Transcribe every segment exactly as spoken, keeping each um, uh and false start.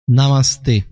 Namastê.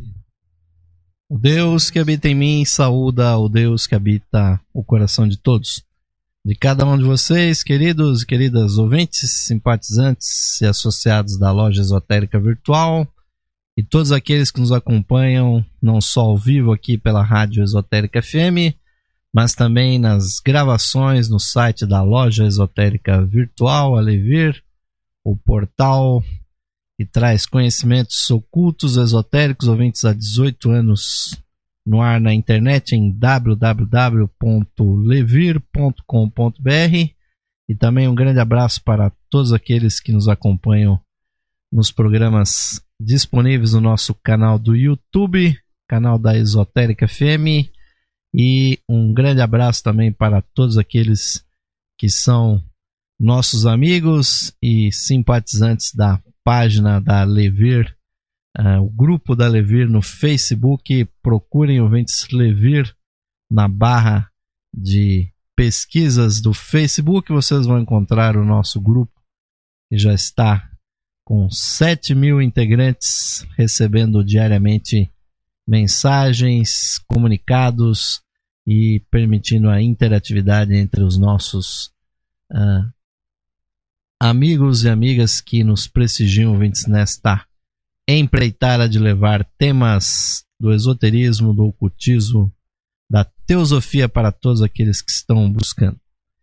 O Deus que habita em mim saúda o Deus que habita o coração de todos. De cada um de vocês, queridos e queridas ouvintes, simpatizantes e associados da Loja Esotérica Virtual, e todos aqueles que nos acompanham, não só ao vivo aqui pela Rádio Esotérica F M, mas também nas gravações no site da Loja Esotérica Virtual, Alevir, o portal que traz conhecimentos ocultos, esotéricos, ouvintes há dezoito anos no ar na internet em w w w ponto levir ponto com ponto b r, e também um grande abraço para todos aqueles que nos acompanham nos programas disponíveis no nosso canal do YouTube, canal da Esotérica F M, e um grande abraço também para todos aqueles que são nossos amigos e simpatizantes da página da Levir, uh, o grupo da Levir no Facebook. Procurem ouvintes Levir na barra de pesquisas do Facebook, vocês vão encontrar o nosso grupo, que já está com sete mil integrantes, recebendo diariamente mensagens, comunicados e permitindo a interatividade entre os nossos uh, amigos e amigas que nos prestigiam, ouvintes, nesta empreitada de levar temas do esoterismo, do ocultismo, da teosofia para todos aqueles que estão buscando.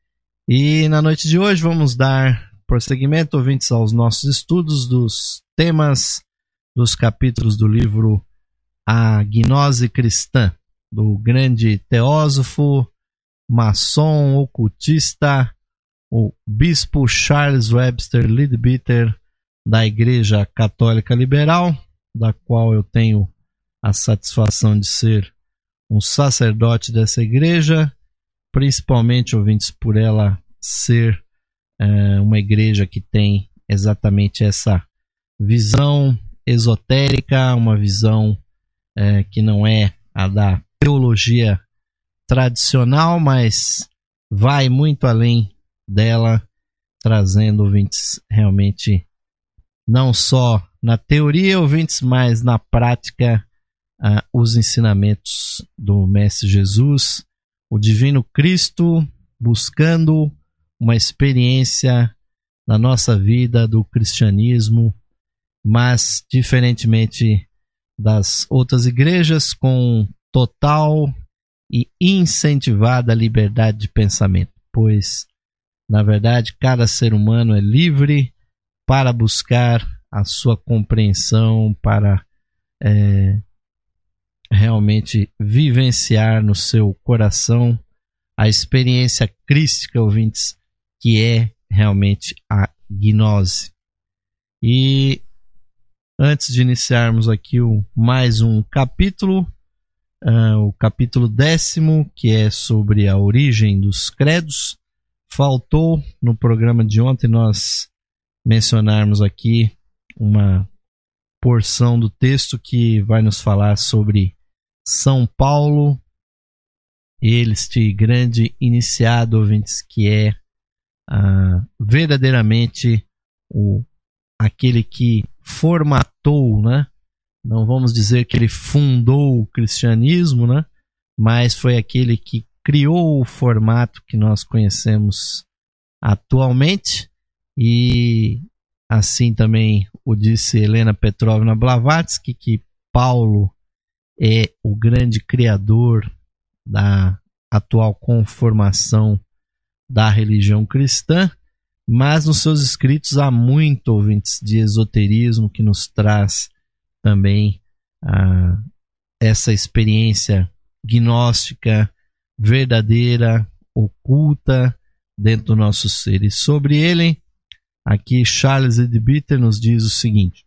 E na noite de hoje vamos dar prosseguimento, ouvintes, aos nossos estudos dos temas dos capítulos do livro A Gnose Cristã, do grande teósofo, maçom, ocultista, o bispo Charles Webster Leadbeater, da Igreja Católica Liberal, da qual eu tenho a satisfação de ser um sacerdote dessa igreja, principalmente, ouvintes, por ela ser é, uma igreja que tem exatamente essa visão esotérica, uma visão é, que não é a da teologia tradicional, mas vai muito além dela, trazendo, ouvintes, realmente não só na teoria, ouvintes, mas na prática uh, os ensinamentos do Mestre Jesus, o Divino Cristo, buscando uma experiência na nossa vida do cristianismo, mas diferentemente das outras igrejas, com total e incentivada liberdade de pensamento, pois na verdade, cada ser humano é livre para buscar a sua compreensão, para é, realmente vivenciar no seu coração a experiência crística, ouvintes, que é realmente a gnose. E antes de iniciarmos aqui o, mais um capítulo, uh, o capítulo décimo, que é sobre a origem dos credos, faltou no programa de ontem nós mencionarmos aqui uma porção do texto que vai nos falar sobre São Paulo, este grande iniciado, ouvintes, que é ah, verdadeiramente o, aquele que formatou, né? Não vamos dizer que ele fundou o cristianismo, né? Mas foi aquele que criou o formato que nós conhecemos atualmente, e assim também o disse Helena Petrovna Blavatsky, que Paulo é o grande criador da atual conformação da religião cristã, mas nos seus escritos há muito, ouvintes, de esoterismo que nos traz também ah, essa experiência gnóstica verdadeira, oculta dentro do nosso ser. E sobre ele, aqui Charles Leadbeater nos diz o seguinte: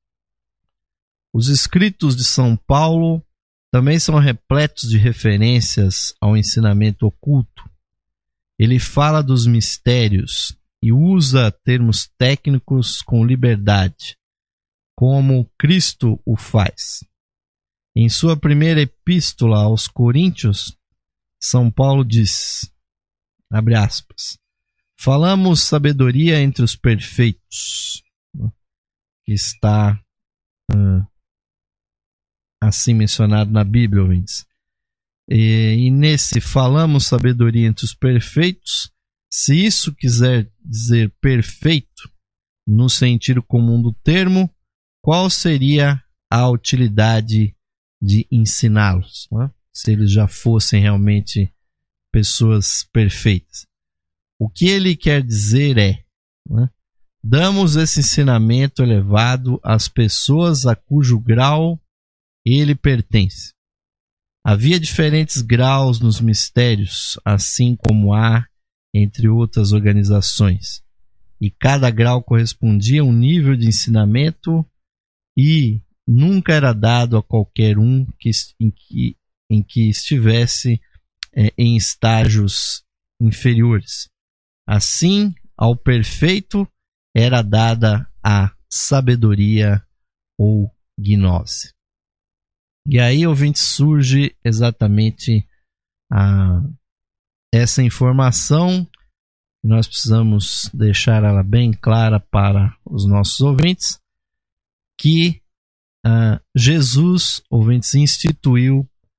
os escritos de São Paulo também são repletos de referências ao ensinamento oculto. Ele fala dos mistérios e usa termos técnicos com liberdade, como Cristo o faz. Em sua primeira epístola aos Coríntios, São Paulo diz, abre aspas, falamos sabedoria entre os perfeitos, que está uh, assim mencionado na Bíblia, ouvintes. E, e nesse falamos sabedoria entre os perfeitos, se isso quiser dizer perfeito, no sentido comum do termo, qual seria a utilidade de ensiná-los, né? Se eles já fossem realmente pessoas perfeitas. O que ele quer dizer é, né, damos esse ensinamento elevado às pessoas a cujo grau ele pertence. Havia diferentes graus nos mistérios, assim como há entre outras organizações. E cada grau correspondia a um nível de ensinamento e nunca era dado a qualquer um que, em, que, em que estivesse é, em estágios inferiores. Assim, ao perfeito era dada a sabedoria ou gnose. E aí, ouvinte, surge exatamente a, essa informação. Nós precisamos deixar ela bem clara para os nossos ouvintes, que uh, Jesus, ouvintes, instituiu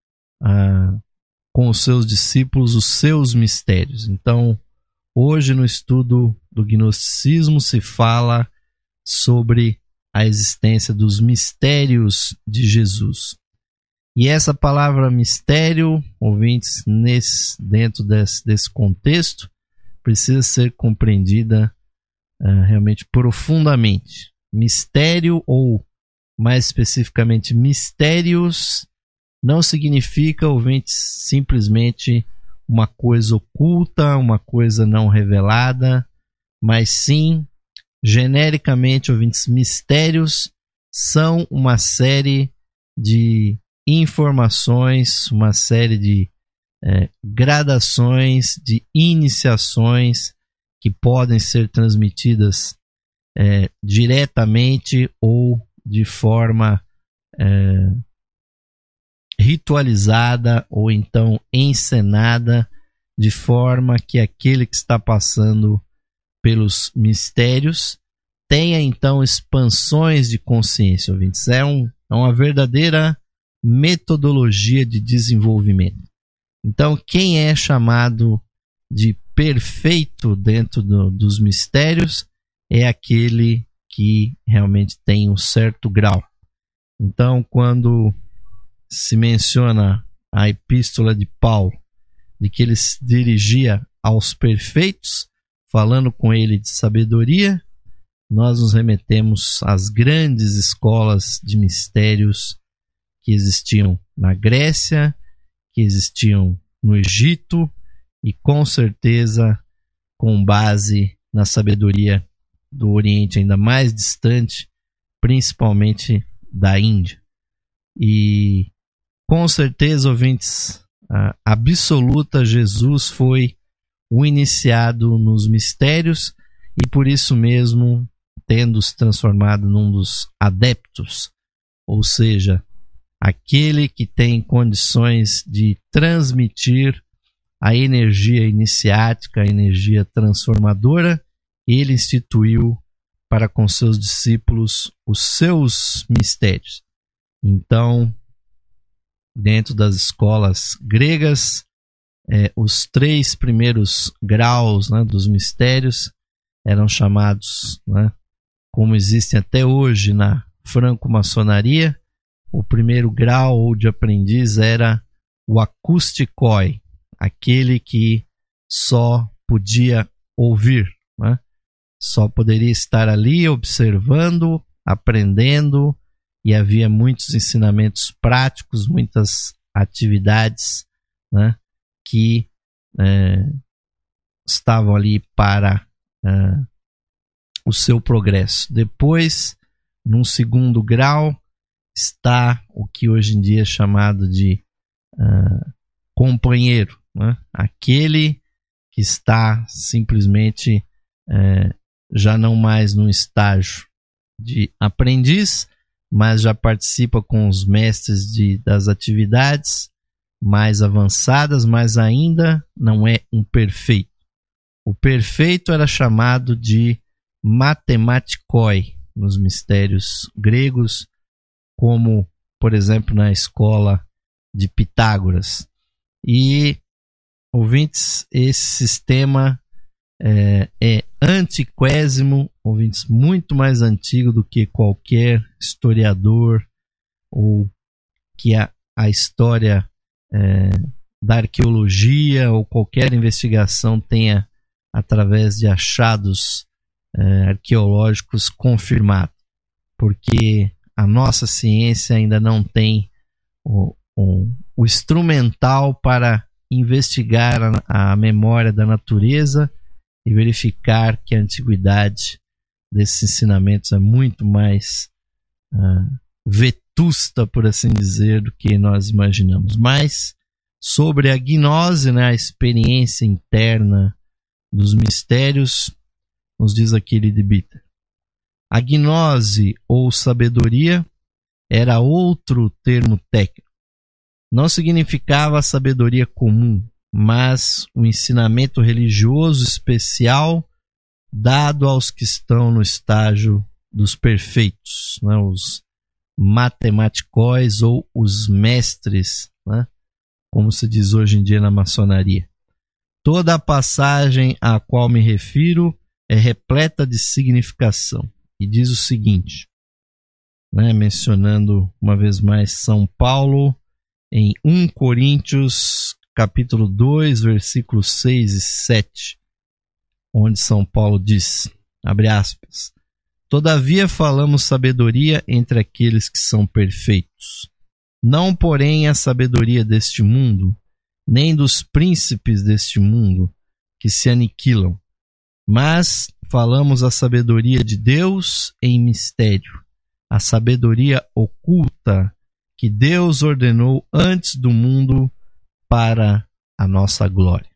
uh, com os seus discípulos os seus mistérios. Então, hoje no estudo do gnosticismo se fala sobre a existência dos mistérios de Jesus. E essa palavra mistério, ouvintes, nesse, dentro desse, desse contexto, precisa ser compreendida uh, realmente profundamente. Mistério, ou mais especificamente mistérios, não significa, ouvintes, simplesmente uma coisa oculta, uma coisa não revelada, mas sim, genericamente, ouvintes, mistérios são uma série de informações, uma série de É, gradações, de iniciações que podem ser transmitidas é, diretamente ou de forma é, ritualizada ou então encenada, de forma que aquele que está passando pelos mistérios tenha então expansões de consciência, ouvintes. É, um, é uma verdadeira metodologia de desenvolvimento. Então, quem é chamado de perfeito dentro do, dos mistérios é aquele que realmente tem um certo grau. Então, quando se menciona a epístola de Paulo, de que ele se dirigia aos perfeitos, falando com ele de sabedoria, nós nos remetemos às grandes escolas de mistérios que existiam na Grécia, que existiam no Egito e com certeza com base na sabedoria do Oriente ainda mais distante, principalmente da Índia. E com certeza, ouvintes, a absoluta, Jesus foi o iniciado nos mistérios e por isso mesmo tendo se transformado num dos adeptos, ou seja, aquele que tem condições de transmitir a energia iniciática, a energia transformadora, ele instituiu para com seus discípulos os seus mistérios. Então, dentro das escolas gregas, eh, os três primeiros graus, né, dos mistérios eram chamados, né, como existem até hoje na franco-maçonaria. O primeiro grau ou de aprendiz era o acusticoi, aquele que só podia ouvir, né? Só poderia estar ali observando, aprendendo, e havia muitos ensinamentos práticos, muitas atividades, né, que é, estavam ali para é, o seu progresso. Depois, num segundo grau, está o que hoje em dia é chamado de uh, companheiro, né? Aquele que está simplesmente uh, já não mais num estágio de aprendiz, mas já participa com os mestres de, das atividades mais avançadas, mas ainda não é um perfeito. O perfeito era chamado de matematikoi nos mistérios gregos, como por exemplo, na escola de Pitágoras. E, ouvintes, esse sistema é, é antiquésimo, ouvintes, muito mais antigo do que qualquer historiador ou que a, a história é, da arqueologia ou qualquer investigação tenha, através de achados é, arqueológicos, confirmado. Porque a nossa ciência ainda não tem o, o, o instrumental para investigar a, a memória da natureza e verificar que a antiguidade desses ensinamentos é muito mais uh, vetusta, por assim dizer, do que nós imaginamos. Mas sobre a gnose, né, a experiência interna dos mistérios, nos diz aqui Leadbeater: a gnose ou sabedoria era outro termo técnico. Não significava a sabedoria comum, mas o ensinamento religioso especial dado aos que estão no estágio dos perfeitos, né? Os matematicóis ou os mestres, né? Como se diz hoje em dia na maçonaria. Toda a passagem a qual me refiro é repleta de significação. E diz o seguinte, né, mencionando uma vez mais São Paulo em primeira Coríntios capítulo dois, versículos seis e sete, onde São Paulo diz, abre aspas, todavia falamos sabedoria entre aqueles que são perfeitos, não porém a sabedoria deste mundo, nem dos príncipes deste mundo, que se aniquilam, mas falamos a sabedoria de Deus em mistério, a sabedoria oculta que Deus ordenou antes do mundo para a nossa glória.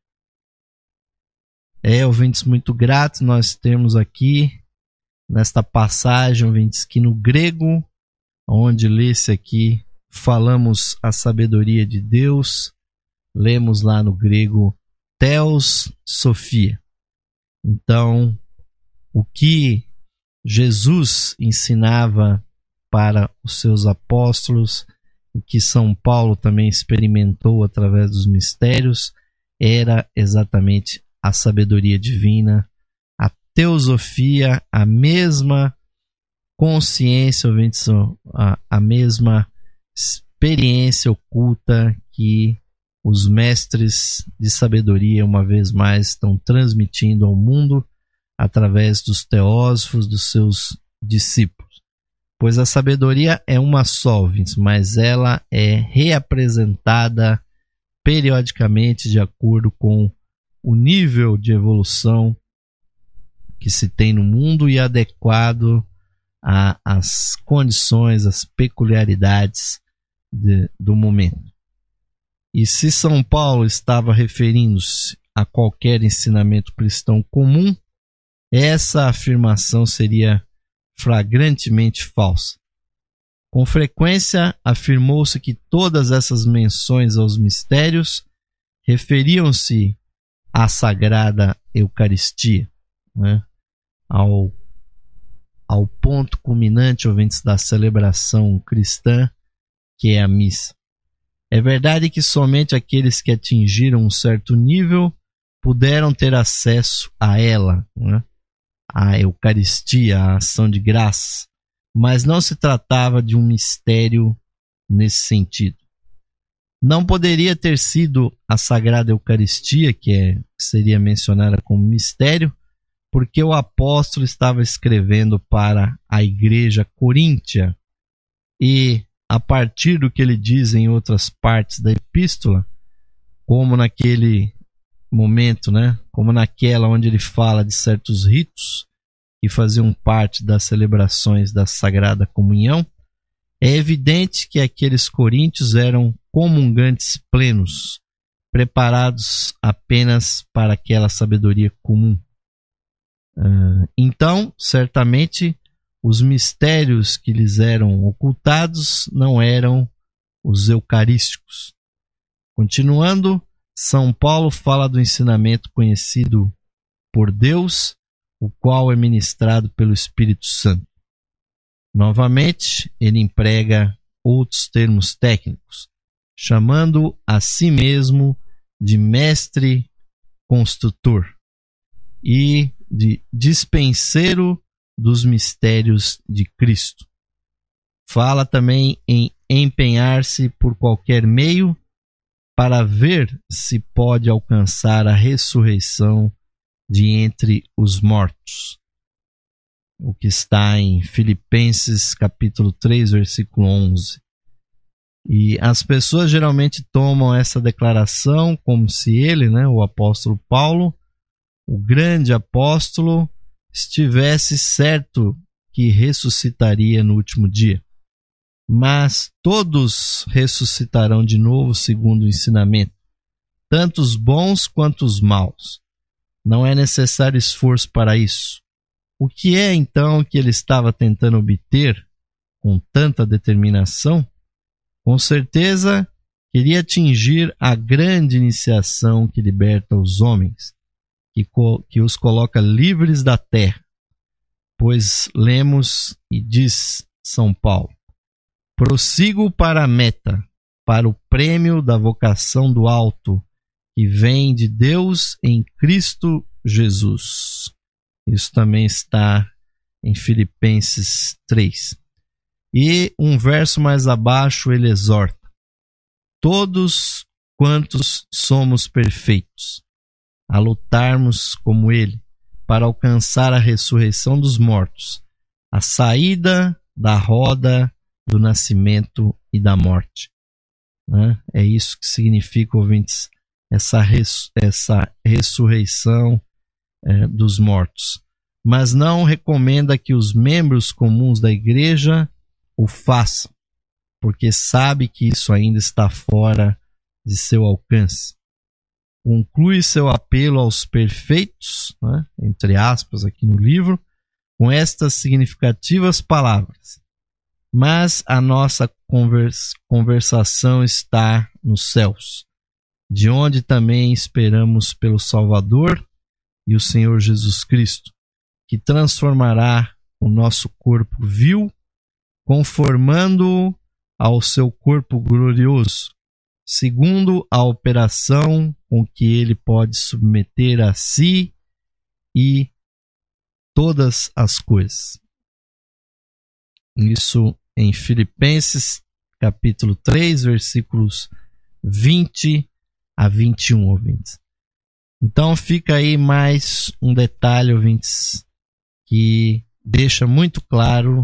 É, ouvintes, muito gratos nós temos aqui, nesta passagem, ouvintes, que no grego, onde lê-se aqui, falamos a sabedoria de Deus, lemos lá no grego Theos Sophia. Então, o que Jesus ensinava para os seus apóstolos, e que São Paulo também experimentou através dos mistérios, era exatamente a sabedoria divina, a teosofia, a mesma consciência, a, a mesma experiência oculta que os mestres de sabedoria, uma vez mais, estão transmitindo ao mundo através dos teósofos, dos seus discípulos. Pois a sabedoria é uma só, mas ela é reapresentada periodicamente de acordo com o nível de evolução que se tem no mundo e adequado às condições, às peculiaridades de, do momento. E se São Paulo estava referindo-se a qualquer ensinamento cristão comum, essa afirmação seria flagrantemente falsa. Com frequência, afirmou-se que todas essas menções aos mistérios referiam-se à Sagrada Eucaristia, né? ao, ao ponto culminante, ouvintes, da celebração cristã, que é a missa. É verdade que somente aqueles que atingiram um certo nível puderam ter acesso a ela, né? A Eucaristia, a ação de graça, mas não se tratava de um mistério nesse sentido. Não poderia ter sido a Sagrada Eucaristia, que, é, que seria mencionada como mistério, porque o apóstolo estava escrevendo para a igreja coríntia e, a partir do que ele diz em outras partes da epístola, como naquele momento, né, como naquela onde ele fala de certos ritos que faziam parte das celebrações da Sagrada Comunhão, é evidente que aqueles coríntios eram comungantes plenos, preparados apenas para aquela sabedoria comum. Uh, então, certamente, os mistérios que lhes eram ocultados não eram os eucarísticos. Continuando, São Paulo fala do ensinamento conhecido por Deus, o qual é ministrado pelo Espírito Santo. Novamente, ele emprega outros termos técnicos, chamando a si mesmo de mestre construtor e de dispenseiro dos mistérios de Cristo. Fala também em empenhar-se por qualquer meio para ver se pode alcançar a ressurreição de entre os mortos. O que está em Filipenses capítulo três, versículo onze. E as pessoas geralmente tomam essa declaração como se ele, né, o apóstolo Paulo, o grande apóstolo, estivesse certo que ressuscitaria no último dia. Mas todos ressuscitarão de novo segundo o ensinamento, tanto os bons quanto os maus. Não é necessário esforço para isso. O que é então que ele estava tentando obter com tanta determinação? Com certeza, queria atingir a grande iniciação que liberta os homens, que, co- que os coloca livres da terra. Pois lemos e diz São Paulo: prossigo para a meta, para o prêmio da vocação do alto, que vem de Deus em Cristo Jesus. Isso também está em Filipenses três. E um verso mais abaixo ele exorta: todos quantos somos perfeitos, a lutarmos como ele, para alcançar a ressurreição dos mortos, a saída da roda do nascimento e da morte. Né? É isso que significa, ouvintes, essa, res, essa ressurreição é, dos mortos. Mas não recomenda que os membros comuns da igreja o façam, porque sabe que isso ainda está fora de seu alcance. Conclui seu apelo aos perfeitos, né, entre aspas, aqui no livro, com estas significativas palavras: mas a nossa convers- conversação está nos céus, de onde também esperamos pelo Salvador e o Senhor Jesus Cristo, que transformará o nosso corpo vil, conformando-o ao seu corpo glorioso, segundo a operação com que ele pode submeter a si e todas as coisas. Isso em Filipenses capítulo três, versículos vinte a vinte e um, ouvintes. Então fica aí mais um detalhe, ouvintes, que deixa muito claro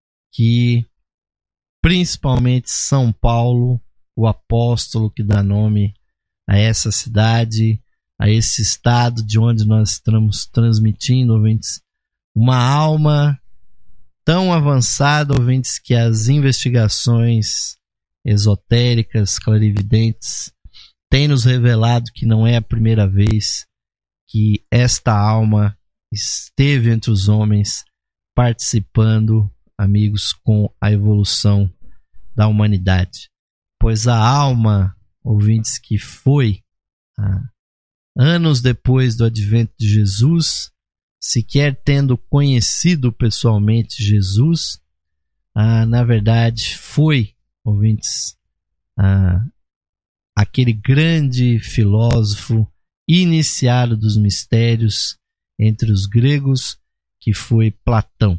que principalmente São Paulo, o apóstolo que dá nome a essa cidade, a esse estado de onde nós estamos transmitindo, ouvintes, uma alma tão avançada, ouvintes, que as investigações esotéricas, clarividentes, têm nos revelado que não é a primeira vez que esta alma esteve entre os homens, participando, amigos, com a evolução da humanidade. Pois a alma, ouvintes, que foi ah, anos depois do advento de Jesus, sequer tendo conhecido pessoalmente Jesus, ah, na verdade foi, ouvintes, ah, aquele grande filósofo iniciado dos mistérios entre os gregos, que foi Platão.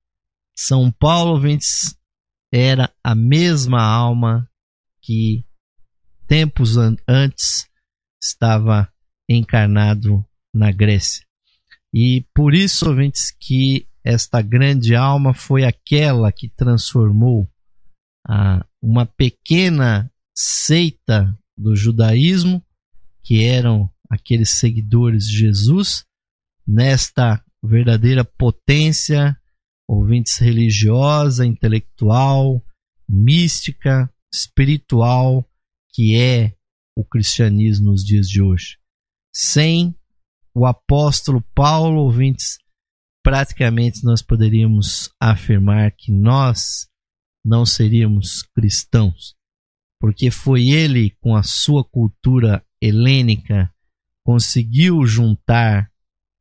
São Paulo, ouvintes, era a mesma alma que tempos an- antes estava encarnado na Grécia. E por isso, ouvintes, que esta grande alma foi aquela que transformou ah, uma pequena seita do judaísmo, que eram aqueles seguidores de Jesus, nesta verdadeira potência, ouvintes, religiosa, intelectual, mística, espiritual, que é o cristianismo nos dias de hoje. Sem o apóstolo Paulo, ouvintes, praticamente nós poderíamos afirmar que nós não seríamos cristãos, porque foi ele, com a sua cultura helênica, conseguiu juntar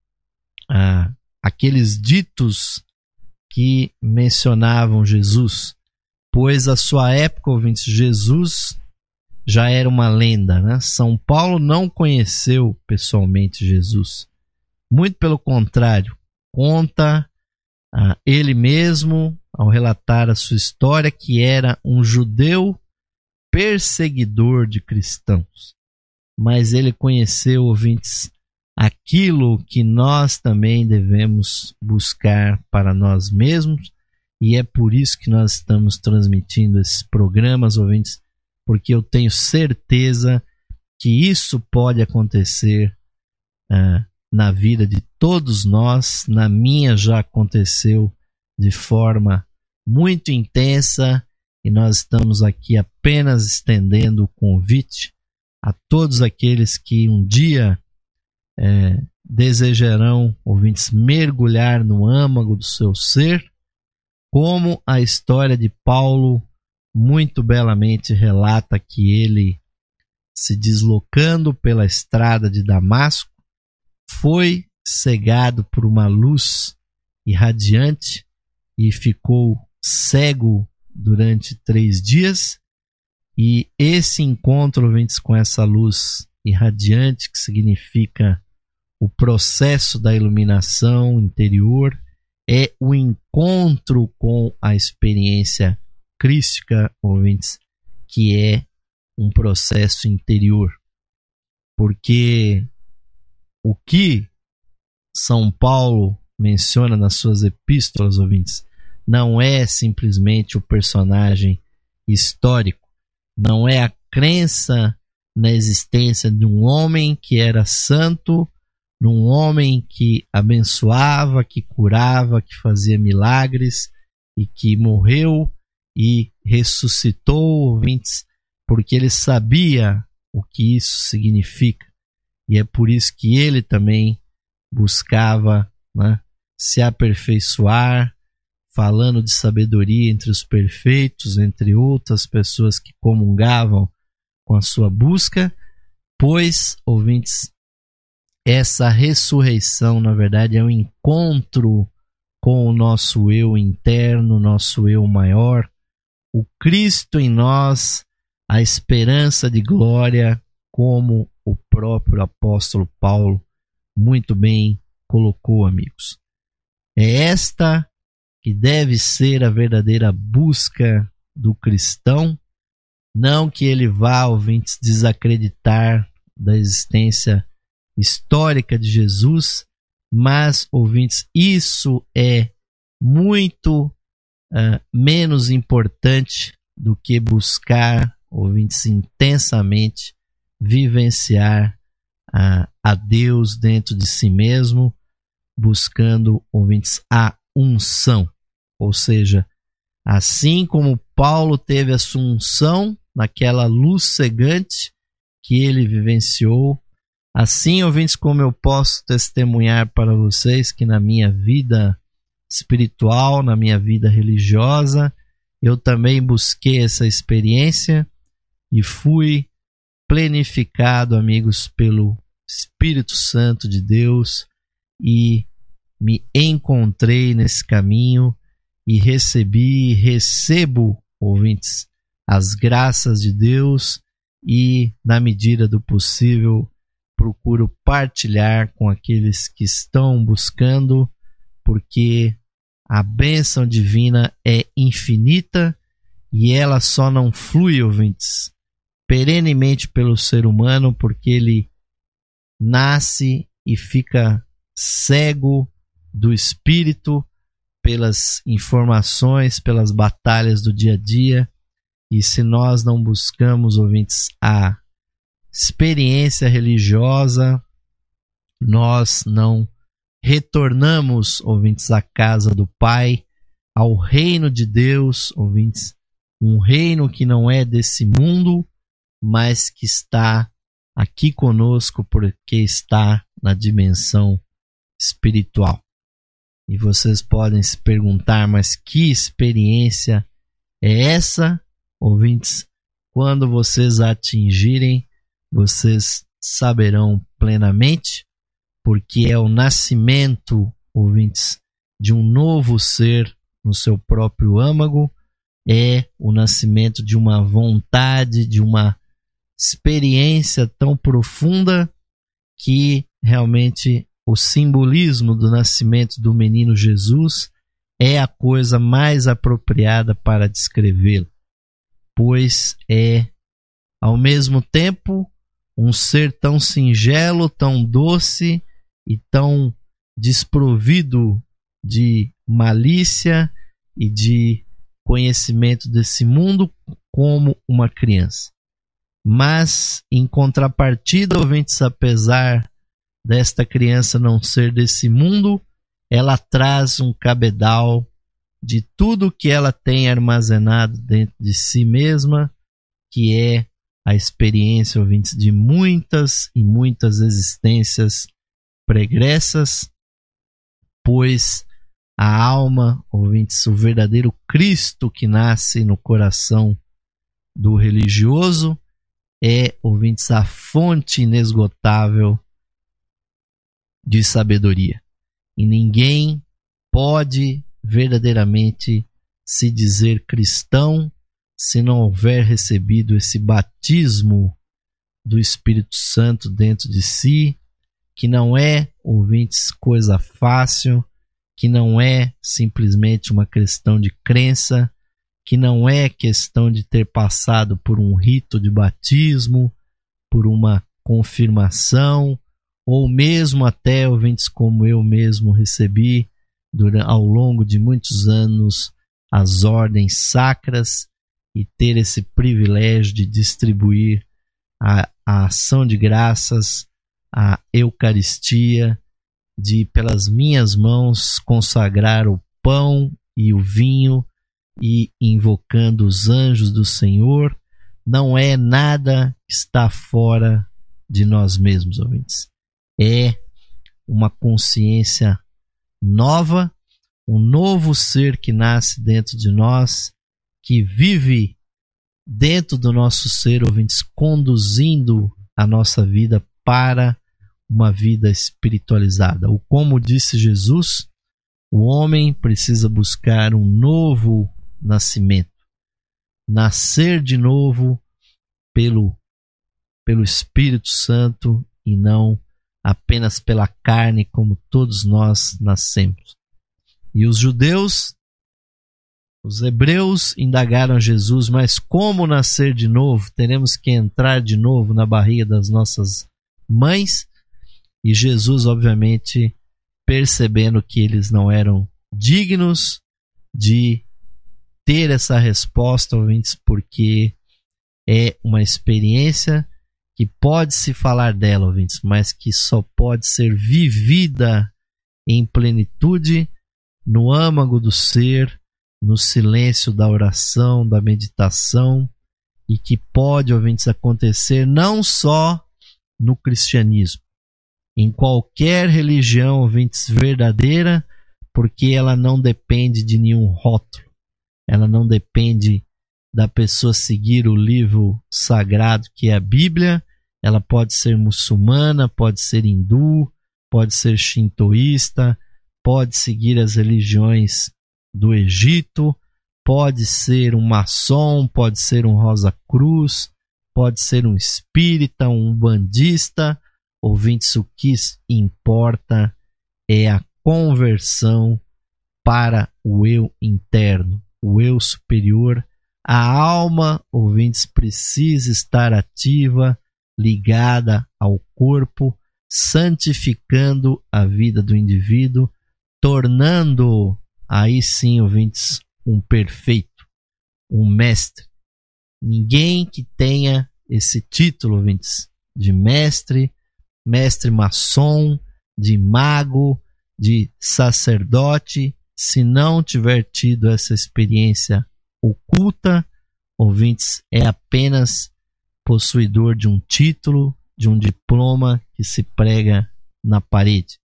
ah, aqueles ditos que mencionavam Jesus. pois a sua época, ouvintes, Jesus já era uma lenda, né? São Paulo não conheceu pessoalmente Jesus. Muito pelo contrário, conta ah, ele mesmo, ao relatar a sua história, que era um judeu perseguidor de cristãos. Mas ele conheceu, ouvintes, aquilo que nós também devemos buscar para nós mesmos, e é por isso que nós estamos transmitindo esses programas, ouvintes, porque eu tenho certeza que isso pode acontecer ah, na vida de todos nós. Na minha já aconteceu de forma muito intensa, e nós estamos aqui apenas estendendo o convite a todos aqueles que um dia é, desejarão, ouvintes, mergulhar no âmago do seu ser, como a história de Paulo muito belamente relata, que ele, se deslocando pela estrada de Damasco, foi cegado por uma luz irradiante e ficou cego durante três dias. E esse encontro, ouvintes, com essa luz irradiante, que significa o processo da iluminação interior, é o encontro com a experiência crística, ouvintes, que é um processo interior. Porque o que São Paulo menciona nas suas epístolas, ouvintes, não é simplesmente o personagem histórico, não é a crença na existência de um homem que era santo, num homem que abençoava, que curava, que fazia milagres e que morreu e ressuscitou, ouvintes, porque ele sabia o que isso significa. E é por isso que ele também buscava, né, se aperfeiçoar, falando de sabedoria entre os perfeitos, entre outras pessoas que comungavam com a sua busca, pois, ouvintes, essa ressurreição, na verdade, é um encontro com o nosso eu interno, nosso eu maior, o Cristo em nós, a esperança de glória, como o próprio apóstolo Paulo muito bem colocou, amigos. É esta que deve ser a verdadeira busca do cristão, não que ele vá, ouvintes, desacreditar da existência histórica de Jesus, mas, ouvintes, isso é muito uh, menos importante do que buscar, ouvintes, intensamente vivenciar uh, a Deus dentro de si mesmo, buscando, ouvintes, a unção. Ou seja, assim como Paulo teve a sua unção naquela luz cegante que ele vivenciou, assim, ouvintes, como eu posso testemunhar para vocês que na minha vida espiritual, na minha vida religiosa, eu também busquei essa experiência e fui plenificado, amigos, pelo Espírito Santo de Deus, e me encontrei nesse caminho e recebi e recebo, ouvintes, as graças de Deus, e na medida do possível procuro partilhar com aqueles que estão buscando, porque a bênção divina é infinita e ela só não flui, ouvintes, perenemente pelo ser humano, porque ele nasce e fica cego do espírito pelas informações, pelas batalhas do dia a dia. E se nós não buscamos, ouvintes, a experiência religiosa, nós não retornamos, ouvintes, à casa do Pai, ao reino de Deus, ouvintes, um reino que não é desse mundo, mas que está aqui conosco porque está na dimensão espiritual. E vocês podem se perguntar, mas que experiência é essa, ouvintes? Quando vocês a atingirem, vocês saberão plenamente, porque é o nascimento, ouvintes, de um novo ser no seu próprio âmago, é o nascimento de uma vontade, de uma experiência tão profunda que realmente o simbolismo do nascimento do menino Jesus é a coisa mais apropriada para descrevê-lo, pois é, ao mesmo tempo, um ser tão singelo, tão doce e tão desprovido de malícia e de conhecimento desse mundo como uma criança. Mas, em contrapartida, ouvintes, apesar desta criança não ser desse mundo, ela traz um cabedal de tudo que ela tem armazenado dentro de si mesma, que é a experiência, ouvintes, de muitas e muitas existências pregressas, pois a alma, ouvintes, o verdadeiro Cristo que nasce no coração do religioso é, ouvintes, a fonte inesgotável de sabedoria. E ninguém pode verdadeiramente se dizer cristão se não houver recebido esse batismo do Espírito Santo dentro de si, que não é, ouvintes, coisa fácil, que não é simplesmente uma questão de crença, que não é questão de ter passado por um rito de batismo, por uma confirmação, ou mesmo até, ouvintes, como eu mesmo recebi durante, ao longo de muitos anos, as ordens sacras e ter esse privilégio de distribuir a, a ação de graças, a Eucaristia, de pelas minhas mãos consagrar o pão e o vinho e invocando os anjos do Senhor, não é nada que está fora de nós mesmos, ouvintes. É uma consciência nova, um novo ser que nasce dentro de nós, que vive dentro do nosso ser, ouvintes, conduzindo a nossa vida para uma vida espiritualizada. Ou como disse Jesus, o homem precisa buscar um novo nascimento, nascer de novo pelo, pelo Espírito Santo e não apenas pela carne, como todos nós nascemos. E os judeus, os hebreus indagaram a Jesus, mas como nascer de novo? Teremos que entrar de novo na barriga das nossas mães? E Jesus, obviamente, percebendo que eles não eram dignos de ter essa resposta, ouvintes, porque é uma experiência que pode se falar dela, ouvintes, mas que só pode ser vivida em plenitude no âmago do ser, no silêncio da oração, da meditação, e que pode, ouvintes, acontecer não só no cristianismo, em qualquer religião, ouvintes, verdadeira, porque ela não depende de nenhum rótulo, ela não depende da pessoa seguir o livro sagrado que é a Bíblia. Ela pode ser muçulmana, pode ser hindu, pode ser shintoísta, pode seguir as religiões do Egito, pode ser um maçom, pode ser um Rosa Cruz, pode ser um espírita, um umbandista. Ouvintes, o que importa é a conversão para o eu interno, o eu superior. A alma, ouvintes, precisa estar ativa, ligada ao corpo, santificando a vida do indivíduo, tornando, aí sim, ouvintes, um perfeito, um mestre. Ninguém que tenha esse título, ouvintes, de mestre, mestre maçom, de mago, de sacerdote, se não tiver tido essa experiência oculta, ouvintes, é apenas possuidor de um título, de um diploma que se prega na parede.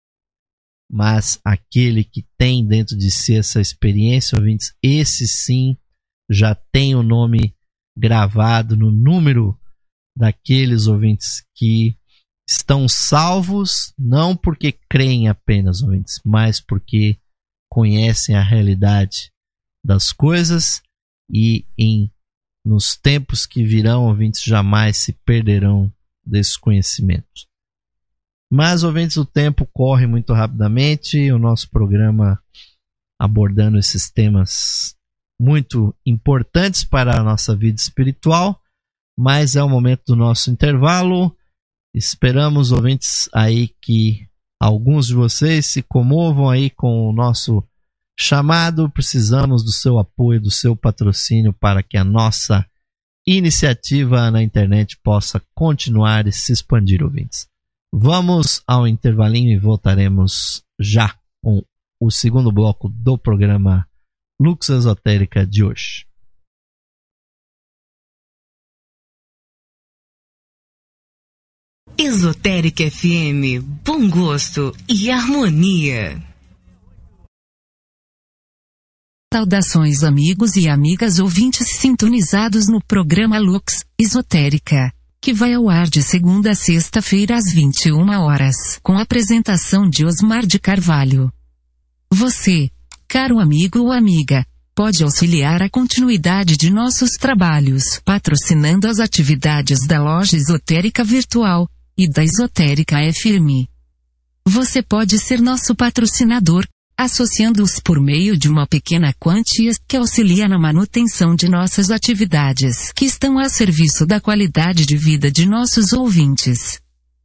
Mas aquele que tem dentro de si essa experiência, ouvintes, esse sim já tem o nome gravado no número daqueles, ouvintes, que estão salvos, não porque creem apenas, ouvintes, mas porque conhecem a realidade das coisas e em nos tempos que virão, ouvintes, jamais se perderão desses conhecimentos. Mas, ouvintes, o tempo corre muito rapidamente, o nosso programa abordando esses temas muito importantes para a nossa vida espiritual, mas é o momento do nosso intervalo. Esperamos, ouvintes, aí que alguns de vocês se comovam aí com o nosso chamado. Precisamos do seu apoio, do seu patrocínio para que a nossa iniciativa na internet possa continuar e se expandir, ouvintes. Vamos ao intervalinho e voltaremos já com o segundo bloco do programa Lux Esotérica de hoje. Esotérica F M, bom gosto e harmonia. Saudações, amigos e amigas ouvintes sintonizados no programa Lux Esotérica, que vai ao ar de segunda a sexta-feira às vinte e uma horas, com a apresentação de Osmar de Carvalho. Você, caro amigo ou amiga, pode auxiliar a continuidade de nossos trabalhos, patrocinando as atividades da Loja Esotérica Virtual e da Esotérica F M. Você pode ser nosso patrocinador, associando-os por meio de uma pequena quantia que auxilia na manutenção de nossas atividades, que estão a serviço da qualidade de vida de nossos ouvintes.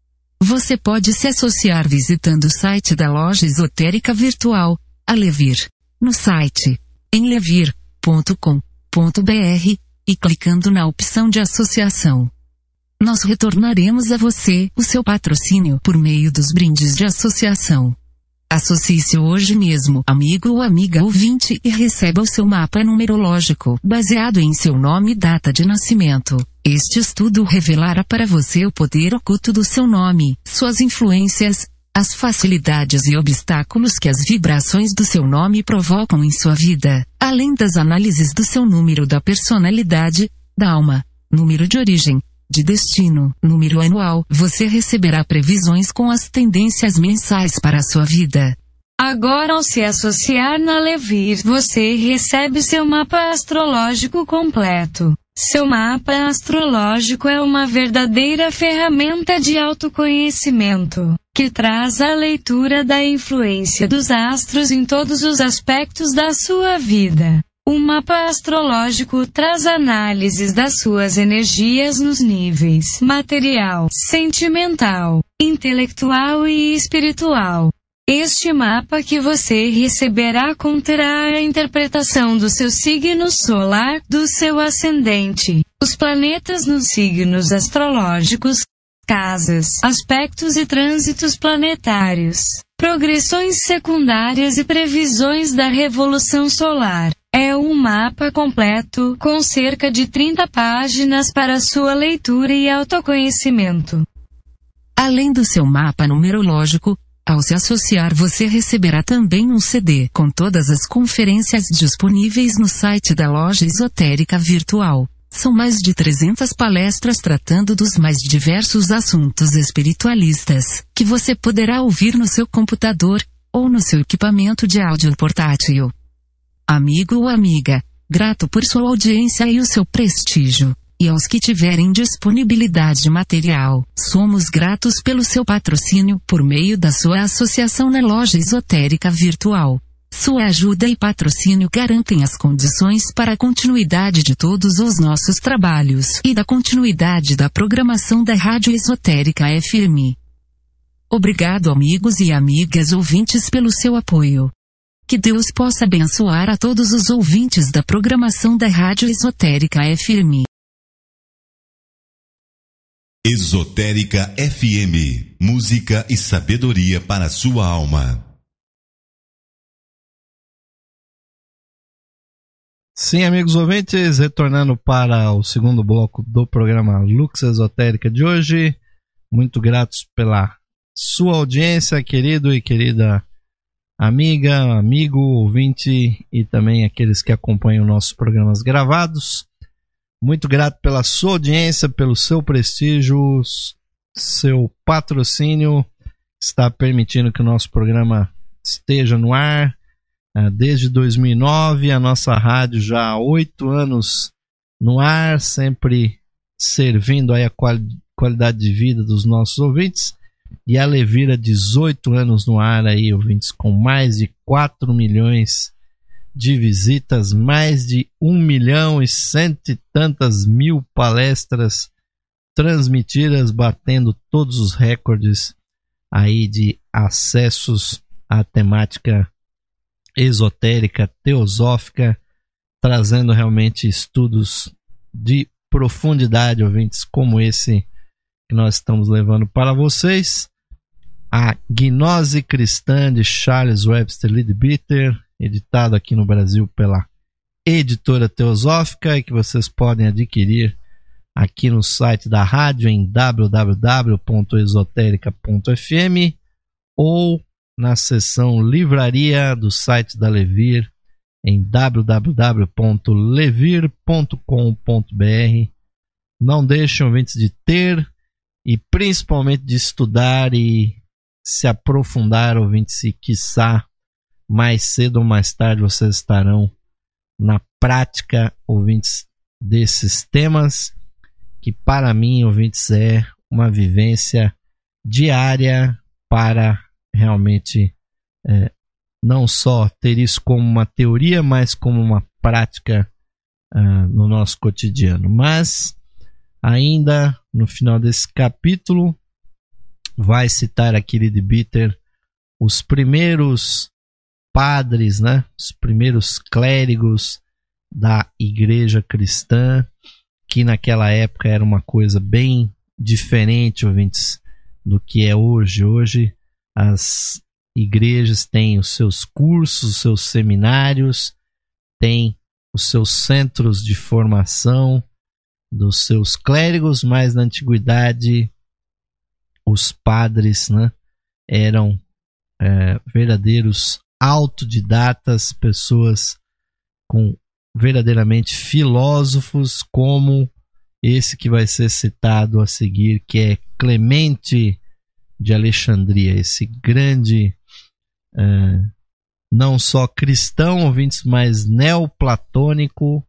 Você pode se associar visitando o site da Loja Esotérica Virtual, a Levir, no site em levir ponto com ponto b r e clicando na opção de associação. Nós retornaremos a você o seu patrocínio por meio dos brindes de associação. Associe-se hoje mesmo, amigo ou amiga ouvinte, e receba o seu mapa numerológico, baseado em seu nome e data de nascimento. Este estudo revelará para você o poder oculto do seu nome, suas influências, as facilidades e obstáculos que as vibrações do seu nome provocam em sua vida, além das análises do seu número da personalidade, da alma, número de origem, de destino, número anual. Você receberá previsões com as tendências mensais para a sua vida. Agora, ao se associar na Levir, você recebe seu mapa astrológico completo. Seu mapa astrológico é uma verdadeira ferramenta de autoconhecimento, que traz a leitura da influência dos astros em todos os aspectos da sua vida. O mapa astrológico traz análises das suas energias nos níveis material, sentimental, intelectual e espiritual. Este mapa que você receberá conterá a interpretação do seu signo solar, do seu ascendente, os planetas nos signos astrológicos, casas, aspectos e trânsitos planetários, progressões secundárias e previsões da revolução solar. É um mapa completo, com cerca de trinta páginas para sua leitura e autoconhecimento. Além do seu mapa numerológico, ao se associar você receberá também um C D com todas as conferências disponíveis no site da Loja Esotérica Virtual. São mais de trezentas palestras tratando dos mais diversos assuntos espiritualistas, que você poderá ouvir no seu computador, ou no seu equipamento de áudio portátil. Amigo ou amiga, grato por sua audiência e o seu prestígio. E aos que tiverem disponibilidade material, somos gratos pelo seu patrocínio por meio da sua associação na Loja Esotérica Virtual. Sua ajuda e patrocínio garantem as condições para a continuidade de todos os nossos trabalhos e da continuidade da programação da Rádio Esotérica F M. Obrigado, amigos e amigas ouvintes, pelo seu apoio. Que Deus possa abençoar a todos os ouvintes da programação da Rádio Esotérica F M. Esotérica F M, música e sabedoria para a sua alma. Sim, amigos ouvintes, retornando para o segundo bloco do programa Lux Esotérica de hoje. Muito gratos pela sua audiência, querido e querida amiga, amigo, ouvinte e também aqueles que acompanham nossos programas gravados. Muito grato pela sua audiência, pelo seu prestígio, seu patrocínio, que está permitindo que o nosso programa esteja no ar, Desde dois mil e nove, a nossa rádio já há oito anos no ar, sempre servindo aí a quali- qualidade de vida dos nossos ouvintes. E a Levira, dezoito anos no ar aí, ouvintes, com mais de quatro milhões de visitas, mais de um milhão e cento e tantas mil palestras transmitidas, batendo todos os recordes aí de acessos à temática esotérica, teosófica, trazendo realmente estudos de profundidade, ouvintes, como esse que nós estamos levando para vocês. A Gnose Cristã de Charles Webster Leadbeater, editado aqui no Brasil pela Editora Teosófica, e que vocês podem adquirir aqui no site da rádio em w w w ponto esotérica ponto f m ou na seção livraria do site da Levir em w w w ponto levir ponto com ponto b r. Não deixem, ouvintes, de ter e principalmente de estudar e se aprofundar, ouvintes, e quiçá mais cedo ou mais tarde vocês estarão na prática, ouvintes, desses temas, que para mim, ouvintes, é uma vivência diária para realmente é, não só ter isso como uma teoria, mas como uma prática uh, no nosso cotidiano. Mas ainda no final desse capítulo vai citar aqui Leadbeater os primeiros padres, né? Os primeiros clérigos da igreja cristã, que naquela época era uma coisa bem diferente, ouvintes, do que é hoje. Hoje as igrejas têm os seus cursos, os seus seminários, têm os seus centros de formação dos seus clérigos, mas na antiguidade os padres, né, eram é, verdadeiros autodidatas, pessoas com verdadeiramente filósofos, como esse que vai ser citado a seguir, que é Clemente de Alexandria, esse grande é, não só cristão, ouvintes, mas neoplatônico,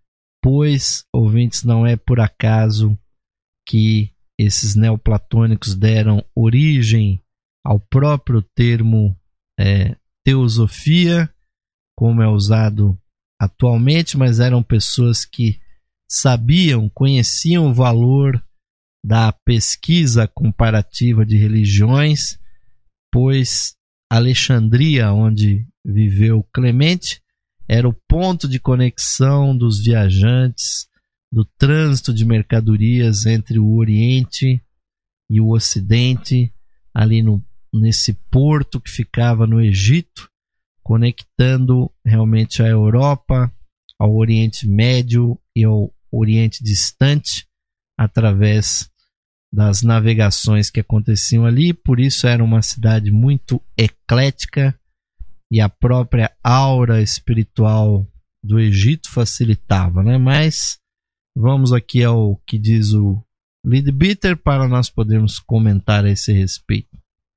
pois, ouvintes, não é por acaso que esses neoplatônicos deram origem ao próprio termo é, teosofia, como é usado atualmente, mas eram pessoas que sabiam, conheciam o valor da pesquisa comparativa de religiões, pois Alexandria, onde viveu Clemente, era o ponto de conexão dos viajantes, do trânsito de mercadorias entre o Oriente e o Ocidente, ali no, nesse porto que ficava no Egito, conectando realmente a Europa ao Oriente Médio e ao Oriente Distante, através das navegações que aconteciam ali. Por isso era uma cidade muito eclética, e a própria aura espiritual do Egito facilitava, né? Mas vamos aqui ao que diz o Leadbeater para nós podermos comentar a esse respeito.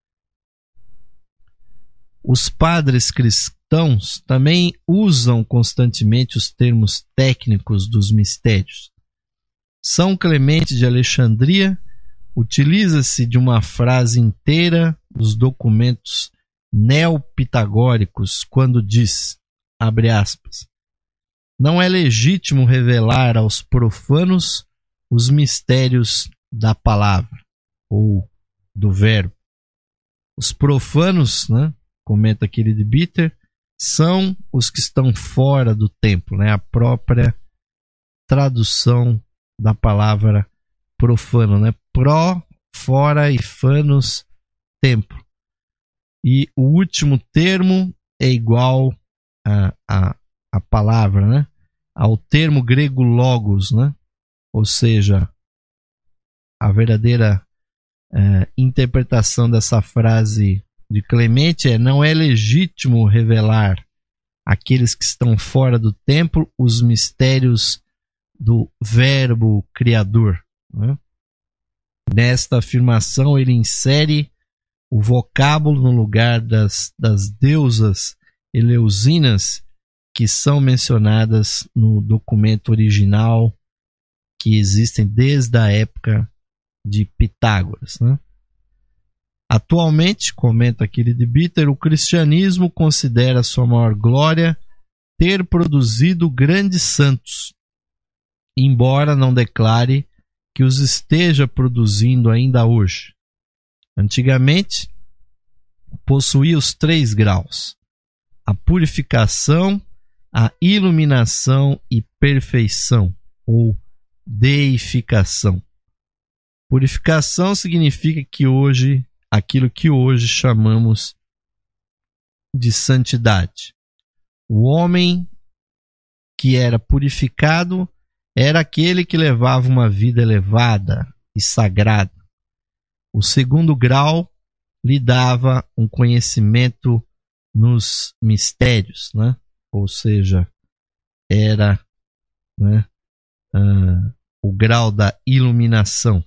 Os padres cristãos também usam constantemente os termos técnicos dos mistérios. São Clemente de Alexandria utiliza-se de uma frase inteira dos documentos neopitagóricos quando diz, abre aspas, não é legítimo revelar aos profanos os mistérios da palavra ou do verbo. Os profanos, né, comenta aqui Leadbeater, são os que estão fora do templo, né, a própria tradução da palavra profano, né, pró, fora e fanos, templo. E o último termo é igual a, a, a palavra, né? Ao termo grego logos, né? Ou seja, a verdadeira é, interpretação dessa frase de Clemente é: não é legítimo revelar àqueles que estão fora do templo os mistérios do verbo criador, né? Nesta afirmação ele insere o vocábulo no lugar das, das deusas eleusinas que são mencionadas no documento original, que existem desde a época de Pitágoras, né? Atualmente, comenta aquele de Bitter, o cristianismo considera sua maior glória ter produzido grandes santos, embora não declare que os esteja produzindo ainda hoje. Antigamente, possuía os três graus: a purificação, a iluminação e perfeição, ou deificação. Purificação significa que hoje, aquilo que hoje chamamos de santidade. O homem que era purificado era aquele que levava uma vida elevada e sagrada. O segundo grau lhe dava um conhecimento nos mistérios, né? Ou seja, era, né, uh, o grau da iluminação.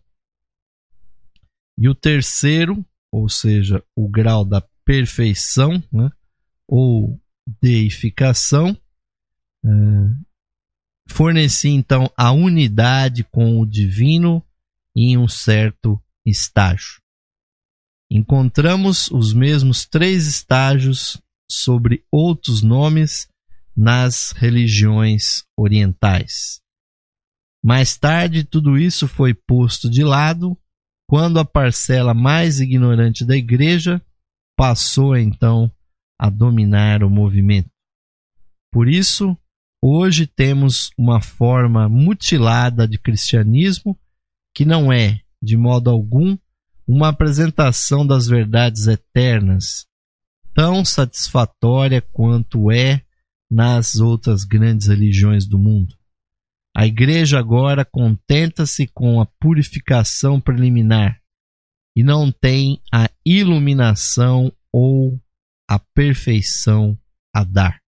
E o terceiro, ou seja, o grau da perfeição, né, ou deificação, uh, fornecia então a unidade com o divino em um certo estágio. Encontramos os mesmos três estágios sobre outros nomes nas religiões orientais. Mais tarde, tudo isso foi posto de lado quando a parcela mais ignorante da igreja passou então a dominar o movimento. Por isso, hoje temos uma forma mutilada de cristianismo que não é, de modo algum, uma apresentação das verdades eternas, tão satisfatória quanto é nas outras grandes religiões do mundo. A igreja agora contenta-se com a purificação preliminar e não tem a iluminação ou a perfeição a dar.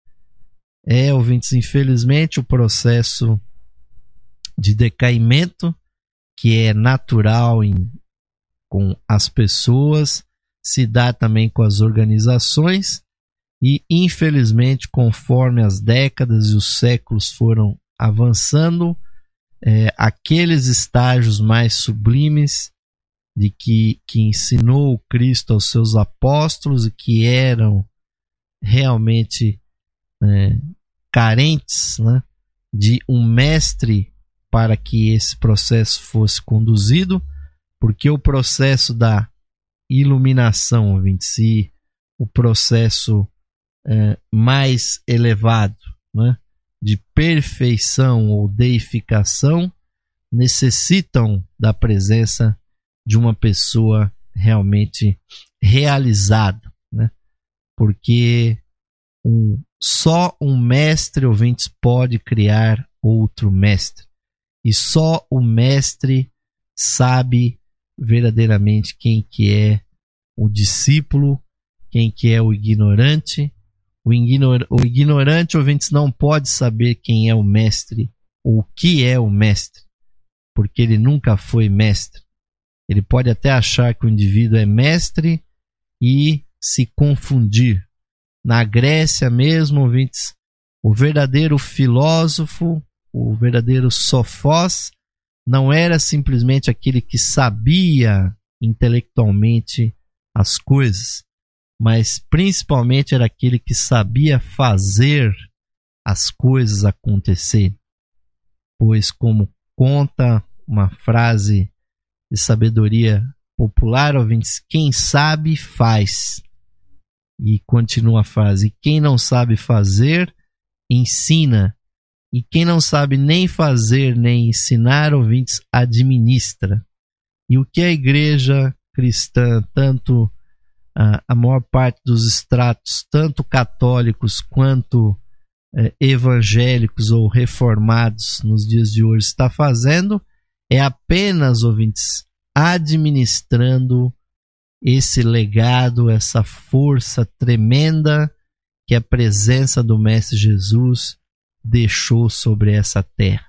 É, ouvintes, infelizmente, o processo de decaimento, que é natural em, com as pessoas, se dá também com as organizações e, infelizmente, conforme as décadas e os séculos foram avançando, é, aqueles estágios mais sublimes de que, que ensinou Cristo aos seus apóstolos e que eram realmente é, carentes, né, de um mestre para que esse processo fosse conduzido, porque o processo da iluminação, se o processo é, mais elevado, né, de perfeição ou deificação, necessitam da presença de uma pessoa realmente realizada, né? Porque um, só um mestre, ouvintes, pode criar outro mestre. E só o mestre sabe verdadeiramente quem que é o discípulo, quem que é o ignorante. O, ignor, o ignorante, ouvintes, não pode saber quem é o mestre ou o que é o mestre, porque ele nunca foi mestre. Ele pode até achar que o indivíduo é mestre e se confundir. Na Grécia mesmo, ouvintes, o verdadeiro filósofo, o verdadeiro sofós, não era simplesmente aquele que sabia intelectualmente as coisas, mas principalmente era aquele que sabia fazer as coisas acontecerem. Pois, como conta uma frase de sabedoria popular, ouvintes, quem sabe faz. E continua a frase: quem não sabe fazer, ensina. E quem não sabe nem fazer nem ensinar, ouvintes, administra. E o que a igreja cristã, tanto a, a maior parte dos estratos, tanto católicos quanto eh, evangélicos ou reformados nos dias de hoje está fazendo, é apenas, ouvintes, administrando esse legado, essa força tremenda que a presença do Mestre Jesus deixou sobre essa terra.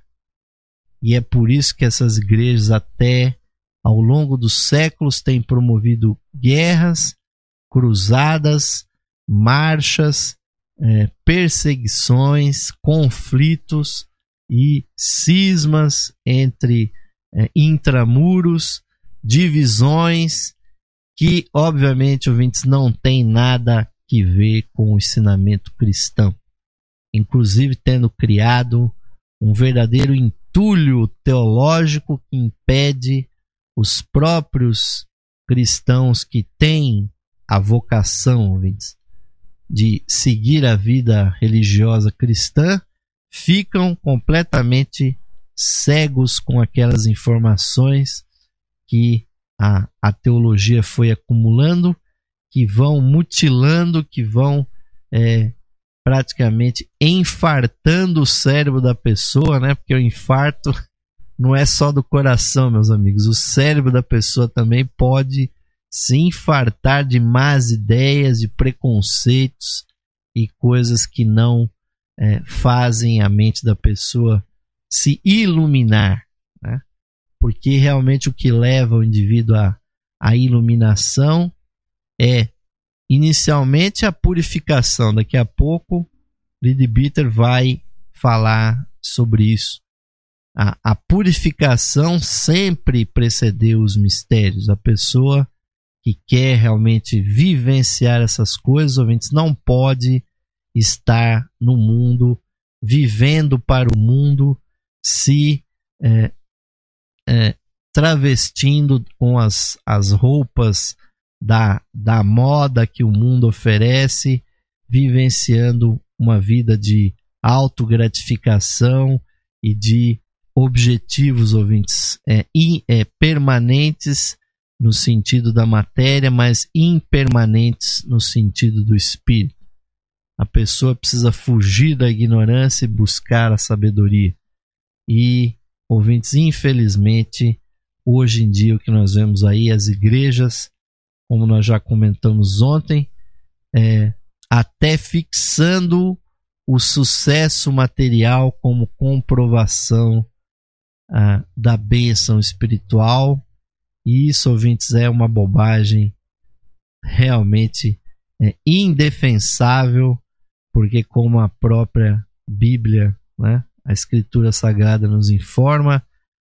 E é por isso que essas igrejas, até ao longo dos séculos, têm promovido guerras, cruzadas, marchas é, perseguições, conflitos e cismas entre é, intramuros, divisões, que obviamente, ouvintes, não tem nada que ver com o ensinamento cristão, inclusive tendo criado um verdadeiro entulho teológico que impede os próprios cristãos que têm a vocação, ouvintes, de seguir a vida religiosa cristã, ficam completamente cegos com aquelas informações que a, a teologia foi acumulando, que vão mutilando, que vão é, praticamente infartando o cérebro da pessoa, né? Porque o infarto não é só do coração, meus amigos. O cérebro da pessoa também pode se infartar de más ideias, de preconceitos e coisas que não é, fazem a mente da pessoa se iluminar, né? Porque realmente o que leva o indivíduo à, à iluminação é inicialmente a purificação. Daqui a pouco Leadbeater vai falar sobre isso. A, a purificação sempre precedeu os mistérios. A pessoa que quer realmente vivenciar essas coisas, ouvintes, não pode estar no mundo, vivendo para o mundo, se é, é, travestindo com as, as roupas da, da moda que o mundo oferece, vivenciando uma vida de autogratificação e de objetivos, ouvintes, é, in, é, permanentes no sentido da matéria, mas impermanentes no sentido do espírito. A pessoa precisa fugir da ignorância e buscar a sabedoria. E, ouvintes, infelizmente, hoje em dia o que nós vemos aí, as igrejas, como nós já comentamos ontem, é, até fixando o sucesso material como comprovação ah, da bênção espiritual. E isso, ouvintes, é uma bobagem realmente é, indefensável, porque como a própria Bíblia, né, a Escritura Sagrada nos informa,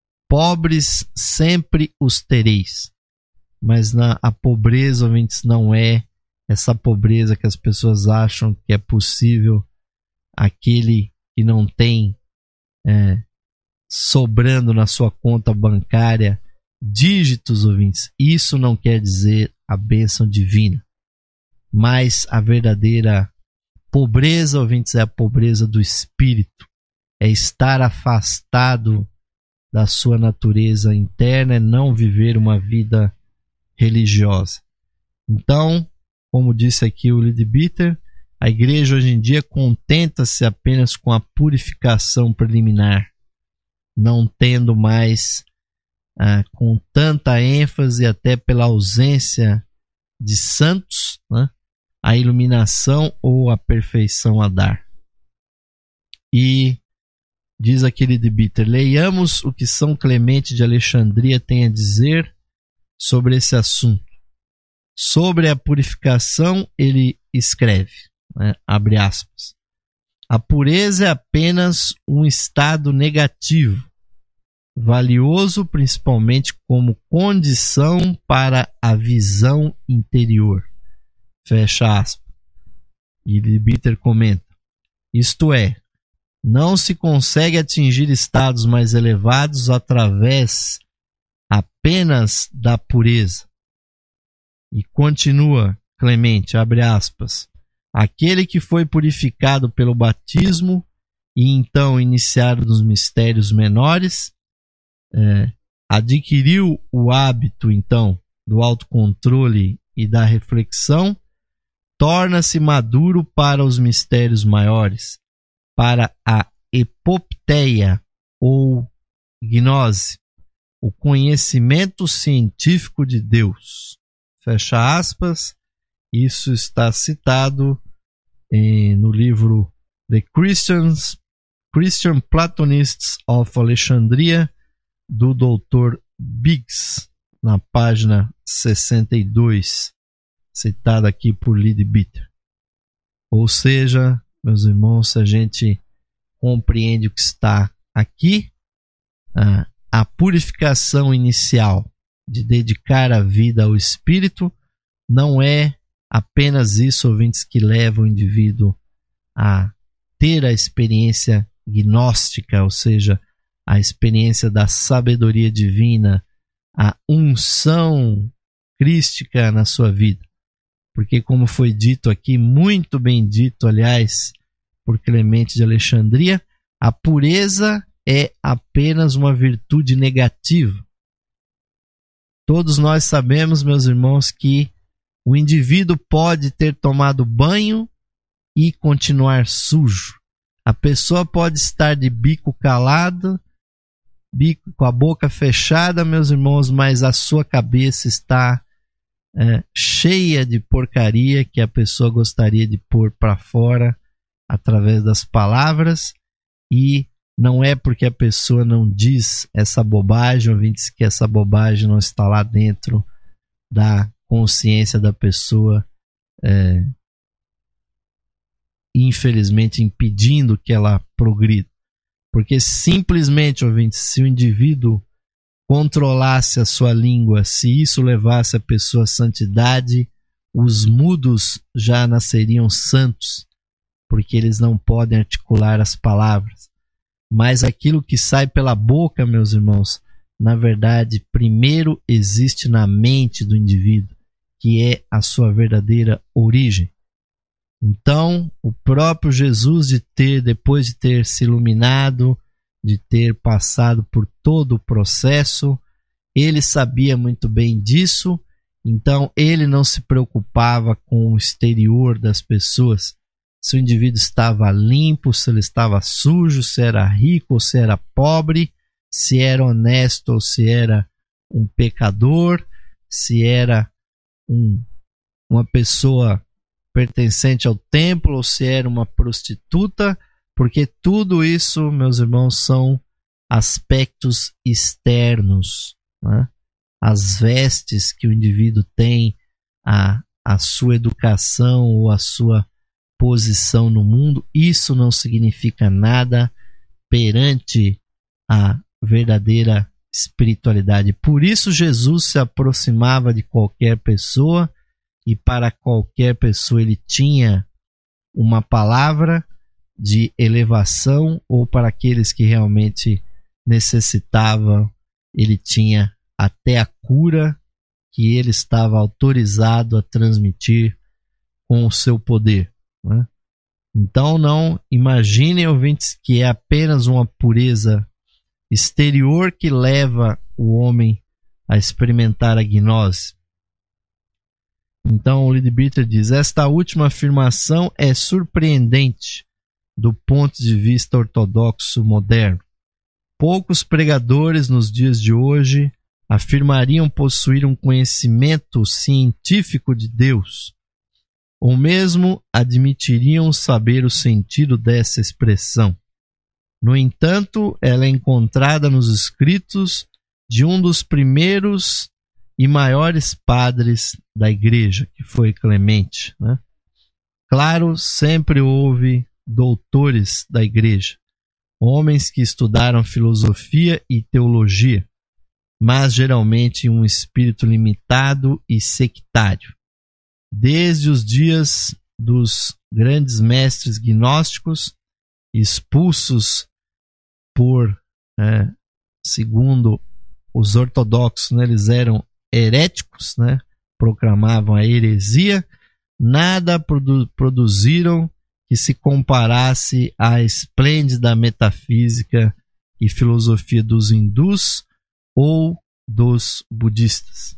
pobres sempre os tereis. Mas na, a pobreza, ouvintes, não é essa pobreza que as pessoas acham que é possível aquele que não tem é, sobrando na sua conta bancária dígitos, ouvintes. Isso não quer dizer a bênção divina, mas a verdadeira pobreza, ouvintes, é a pobreza do espírito, é estar afastado da sua natureza interna, é não viver uma vida religiosa. Então, como disse aqui o Leadbeater, a igreja hoje em dia contenta-se apenas com a purificação preliminar, não tendo mais ah, com tanta ênfase, até pela ausência de santos, né, a iluminação ou a perfeição a dar. E diz aqui Leadbeater, leiamos o que São Clemente de Alexandria tem a dizer sobre esse assunto. Sobre a purificação, ele escreve, né, abre aspas, a pureza é apenas um estado negativo, valioso principalmente como condição para a visão interior. Fecha aspas. E Leadbeater comenta, isto é, não se consegue atingir estados mais elevados através apenas da pureza. E continua Clemente, abre aspas, aquele que foi purificado pelo batismo e então iniciado nos mistérios menores, é, adquiriu o hábito então do autocontrole e da reflexão, torna-se maduro para os mistérios maiores, para a epopteia ou gnose, o conhecimento científico de Deus. Fecha aspas. Isso está citado em, no livro The Christians, Christian Platonists of Alexandria, do doutor Biggs, na página sessenta e dois, citado aqui por Leadbeater. Ou seja, meus irmãos, se a gente compreende o que está aqui, a, a purificação inicial de dedicar a vida ao Espírito não é apenas isso, ouvintes, que leva o indivíduo a ter a experiência gnóstica, ou seja, a experiência da sabedoria divina, a unção crística na sua vida. Porque, como foi dito aqui, muito bem dito, aliás, por Clemente de Alexandria, a pureza é apenas uma virtude negativa. Todos nós sabemos, meus irmãos, que o indivíduo pode ter tomado banho e continuar sujo. A pessoa pode estar de bico calado, bico com a boca fechada, meus irmãos, mas a sua cabeça está é, cheia de porcaria que a pessoa gostaria de pôr para fora através das palavras, e não é porque a pessoa não diz essa bobagem, ouvintes, que essa bobagem não está lá dentro da consciência da pessoa, é, infelizmente impedindo que ela progrida. Porque simplesmente, ouvintes, se o indivíduo controlasse a sua língua, se isso levasse a pessoa à santidade, os mudos já nasceriam santos, porque eles não podem articular as palavras. Mas aquilo que sai pela boca, meus irmãos, na verdade, primeiro existe na mente do indivíduo, que é a sua verdadeira origem. Então, o próprio Jesus, de ter, depois de ter se iluminado, de ter passado por todo o processo, ele sabia muito bem disso, então ele não se preocupava com o exterior das pessoas, se o indivíduo estava limpo, se ele estava sujo, se era rico ou se era pobre, se era honesto ou se era um pecador, se era um, uma pessoa pertencente ao templo ou se era uma prostituta, porque tudo isso, meus irmãos, são aspectos externos, né? As vestes que o indivíduo tem, a, a sua educação ou a sua posição no mundo, isso não significa nada perante a verdadeira espiritualidade. Por isso Jesus se aproximava de qualquer pessoa e para qualquer pessoa ele tinha uma palavra de elevação, ou para aqueles que realmente necessitavam, ele tinha até a cura que ele estava autorizado a transmitir com o seu poder, né? Então não imaginem, ouvintes, que é apenas uma pureza exterior que leva o homem a experimentar a gnose. Então o Leadbeater diz: esta última afirmação é surpreendente do ponto de vista ortodoxo moderno. Poucos pregadores nos dias de hoje afirmariam possuir um conhecimento científico de Deus, ou mesmo admitiriam saber o sentido dessa expressão. No entanto, ela é encontrada nos escritos de um dos primeiros e maiores padres da igreja, que foi Clemente, né? Claro, sempre houve doutores da igreja, homens que estudaram filosofia e teologia, mas geralmente um espírito limitado e sectário. Desde os dias dos grandes mestres gnósticos, expulsos por, é, segundo os ortodoxos, né, eles eram heréticos, né, proclamavam a heresia, nada produ- produziram que se comparasse à esplêndida metafísica e filosofia dos hindus ou dos budistas.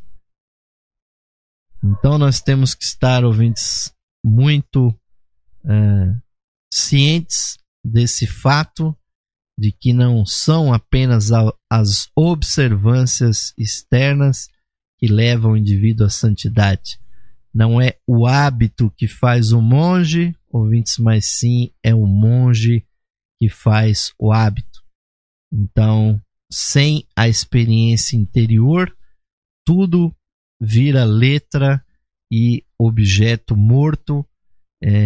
Então nós temos que estar, ouvintes, muito é, cientes desse fato, de que não são apenas a, as observâncias externas que levam o indivíduo à santidade. Não é o hábito que faz o monge, ouvintes, mas sim é o monge que faz o hábito. Então, sem a experiência interior, tudo vira letra e objeto morto, é,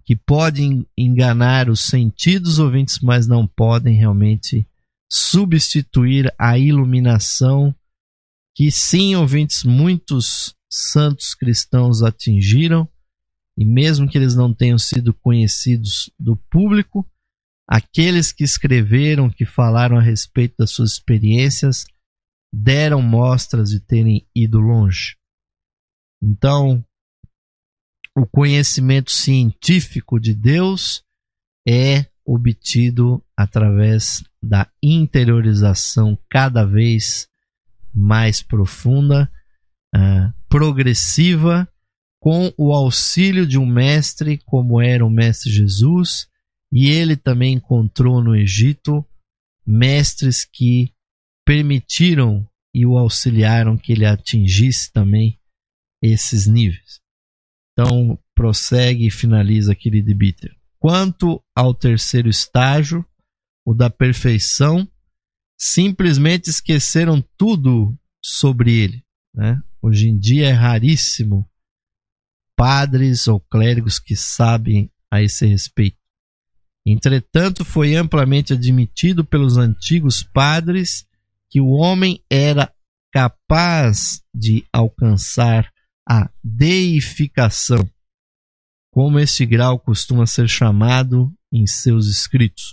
que podem enganar os sentidos, ouvintes, mas não podem realmente substituir a iluminação que, sim, ouvintes, muitos santos cristãos atingiram, e mesmo que eles não tenham sido conhecidos do público, aqueles que escreveram, que falaram a respeito das suas experiências, deram mostras de terem ido longe. Então, o conhecimento científico de Deus é obtido através da interiorização cada vez mais profunda, uh, progressiva, com o auxílio de um mestre como era o mestre Jesus, e ele também encontrou no Egito mestres que permitiram e o auxiliaram que ele atingisse também esses níveis. Então, prossegue e finaliza, querido Bitter. Quanto ao terceiro estágio, o da perfeição, simplesmente esqueceram tudo sobre ele, né? Hoje em dia é raríssimo padres ou clérigos que sabem a esse respeito. Entretanto, foi amplamente admitido pelos antigos padres que o homem era capaz de alcançar a deificação, como este grau costuma ser chamado em seus escritos.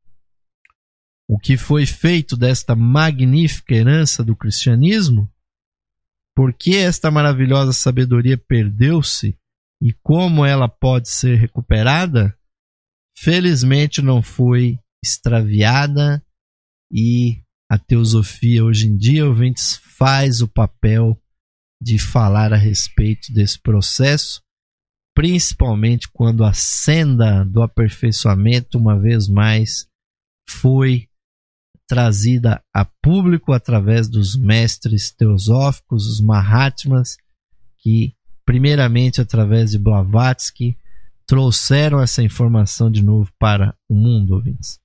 O que foi feito desta magnífica herança do cristianismo? Por que esta maravilhosa sabedoria perdeu-se e como ela pode ser recuperada? Felizmente não foi extraviada, e a teosofia hoje em dia, ouvintes, faz o papel de falar a respeito desse processo, principalmente quando a senda do aperfeiçoamento, uma vez mais, foi trazida a público através dos mestres teosóficos, os Mahatmas, que, primeiramente através de Blavatsky, trouxeram essa informação de novo para o mundo, ouvintes.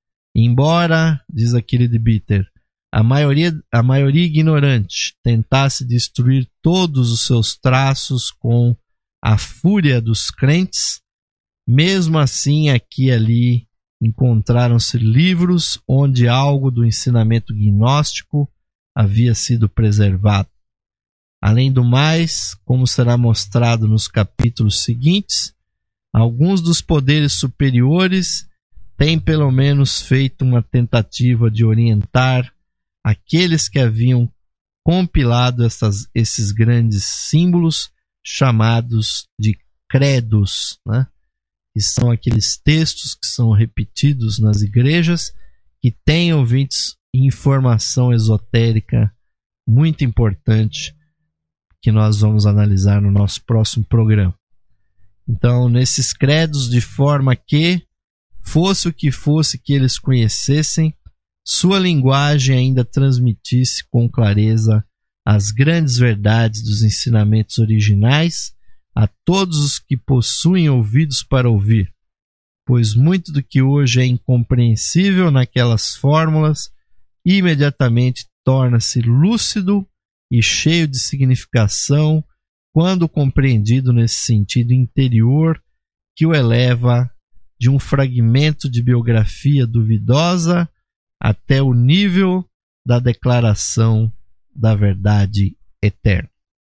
Embora, diz a querida Bitter, a maioria, a maioria ignorante tentasse destruir todos os seus traços com a fúria dos crentes, mesmo assim aqui e ali encontraram-se livros onde algo do ensinamento gnóstico havia sido preservado. Além do mais, como será mostrado nos capítulos seguintes, alguns dos poderes superiores têm pelo menos feito uma tentativa de orientar aqueles que haviam compilado essas, esses grandes símbolos chamados de credos, né? Que são aqueles textos que são repetidos nas igrejas, que têm, ouvintes, informação esotérica muito importante que nós vamos analisar no nosso próximo programa. Então, nesses credos, de forma que, fosse o que fosse que eles conhecessem, sua linguagem ainda transmitisse com clareza as grandes verdades dos ensinamentos originais a todos os que possuem ouvidos para ouvir, pois muito do que hoje é incompreensível naquelas fórmulas imediatamente torna-se lúcido e cheio de significação quando compreendido nesse sentido interior que o eleva de um fragmento de biografia duvidosa até o nível da declaração da verdade eterna.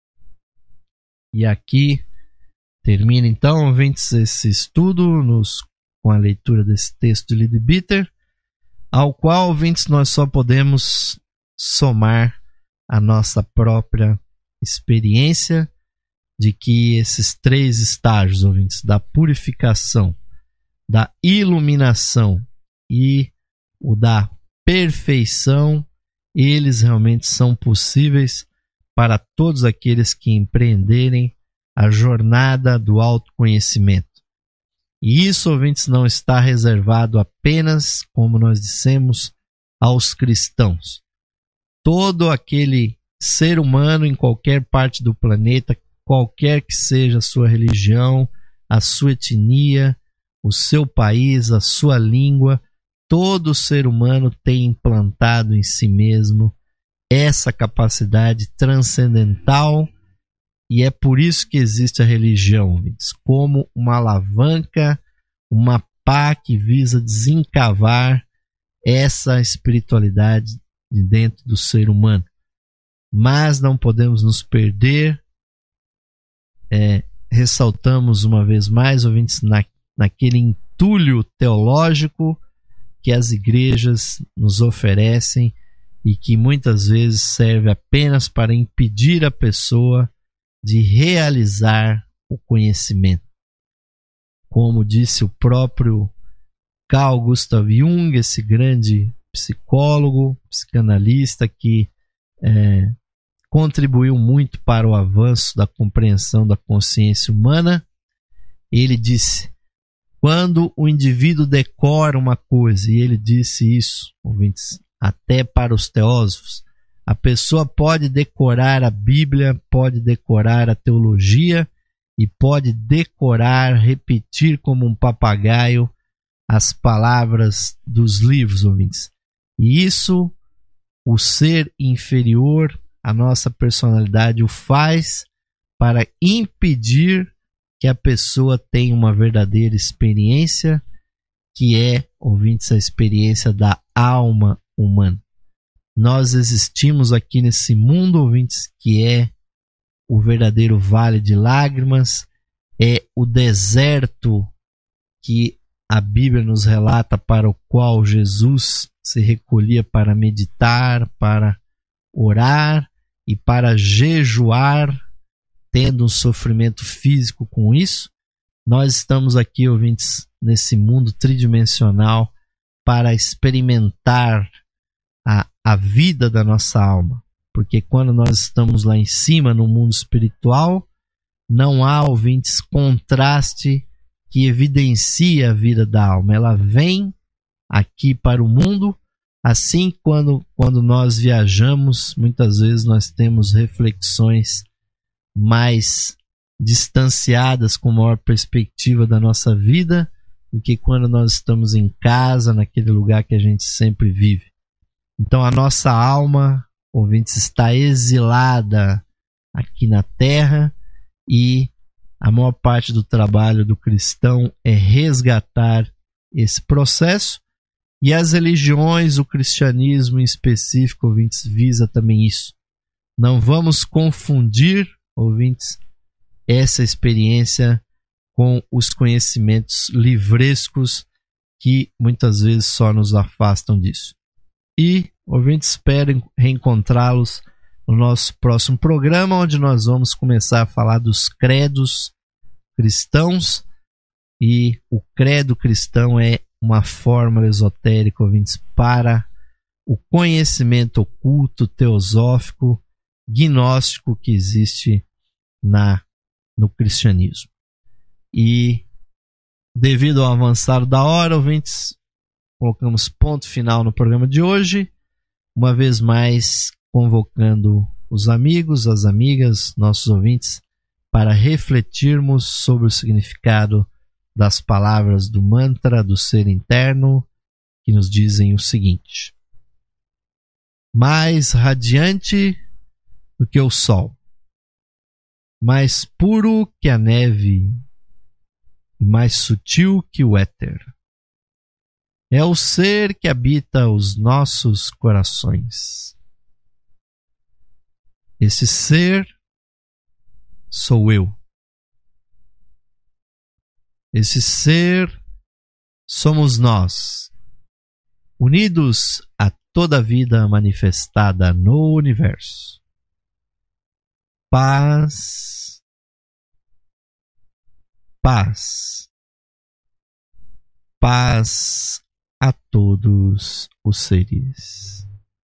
E aqui termina então, ouvintes, esse estudo nos, com a leitura desse texto de Leadbeater, ao qual, ouvintes, nós só podemos somar a nossa própria experiência de que esses três estágios, ouvintes, da purificação, da iluminação e o da perfeição, eles realmente são possíveis para todos aqueles que empreenderem a jornada do autoconhecimento. E isso, ouvintes, não está reservado apenas, como nós dissemos, aos cristãos. Todo aquele ser humano em qualquer parte do planeta, qualquer que seja a sua religião, a sua etnia, o seu país, a sua língua, todo ser humano tem implantado em si mesmo essa capacidade transcendental E é por isso que existe a religião, ouvintes, como uma alavanca, uma pá que visa desencavar essa espiritualidade de dentro do ser humano. Mas não podemos nos perder. É, ressaltamos uma vez mais, ouvintes, na, naquele entulho teológico que as igrejas nos oferecem e que muitas vezes serve apenas para impedir a pessoa de realizar o conhecimento. Como disse o próprio Carl Gustav Jung, esse grande psicólogo, psicanalista que é, contribuiu muito para o avanço da compreensão da consciência humana, ele disse: quando o indivíduo decora uma coisa, e ele disse isso, ouvintes, até para os teósofos, a pessoa pode decorar a Bíblia, pode decorar a teologia e pode decorar, repetir como um papagaio as palavras dos livros, ouvintes. E isso, o ser inferior à nossa personalidade o faz para impedir que a pessoa tenha uma verdadeira experiência, que é, ouvintes, a experiência da alma humana. Nós existimos aqui nesse mundo, ouvintes, que é o verdadeiro vale de lágrimas, é o deserto que a Bíblia nos relata, para o qual Jesus se recolhia para meditar, para orar e para jejuar, tendo um sofrimento físico com isso. Nós estamos aqui, ouvintes, nesse mundo tridimensional para experimentar a, a vida da nossa alma. Porque quando nós estamos lá em cima, no mundo espiritual, não há, ouvintes, contraste que evidencia a vida da alma. Ela vem aqui para o mundo. Assim, quando, quando nós viajamos, muitas vezes nós temos reflexões mais distanciadas, com maior perspectiva da nossa vida, do que quando nós estamos em casa, naquele lugar que a gente sempre vive. Então a nossa alma, ouvintes, está exilada aqui na terra, e a maior parte do trabalho do cristão é resgatar esse processo. E as religiões, o cristianismo em específico, ouvintes, visa também isso. Não vamos confundir, ouvintes, essa experiência com os conhecimentos livrescos que muitas vezes só nos afastam disso. E, ouvintes, espero reencontrá-los no nosso próximo programa, onde nós vamos começar a falar dos credos cristãos. E o credo cristão é uma fórmula esotérica, ouvintes, para o conhecimento oculto, teosófico, gnóstico que existe na, no cristianismo. E, devido ao avançado da hora, ouvintes, colocamos ponto final no programa de hoje, uma vez mais convocando os amigos, as amigas, nossos ouvintes, para refletirmos sobre o significado das palavras do mantra do ser interno, que nos dizem o seguinte: mais radiante do que o sol, mais puro que a neve e mais sutil que o éter, é o ser que habita os nossos corações. Esse ser sou eu. Esse ser somos nós, unidos a toda a vida manifestada no universo. Paz, paz, paz a todos os seres.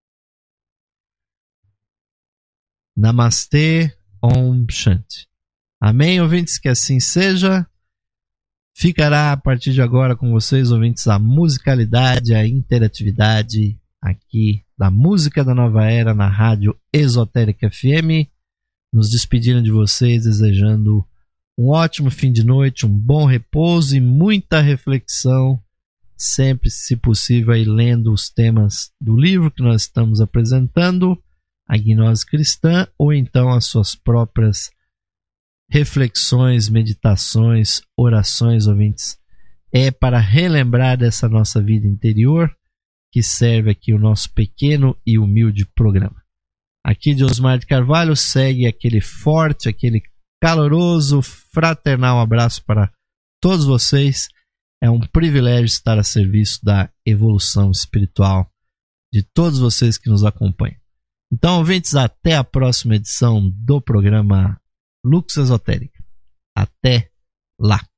Namastê, Om Shanti. Amém, ouvintes, que assim seja. Ficará a partir de agora com vocês, ouvintes, a musicalidade, a interatividade aqui da Música da Nova Era na Rádio Esotérica F M. Nos despedindo de vocês, desejando um ótimo fim de noite, um bom repouso e muita reflexão, sempre, se possível, aí, lendo os temas do livro que nós estamos apresentando, a Gnose Cristã, ou então as suas próprias reflexões, meditações, orações, ouvintes. É para relembrar dessa nossa vida interior que serve aqui o nosso pequeno e humilde programa. Aqui de Osmar de Carvalho segue aquele forte, aquele caloroso, fraternal abraço para todos vocês. É um privilégio estar a serviço da evolução espiritual de todos vocês que nos acompanham. Então, ouvintes, até a próxima edição do programa Lux Esotérica. Até lá!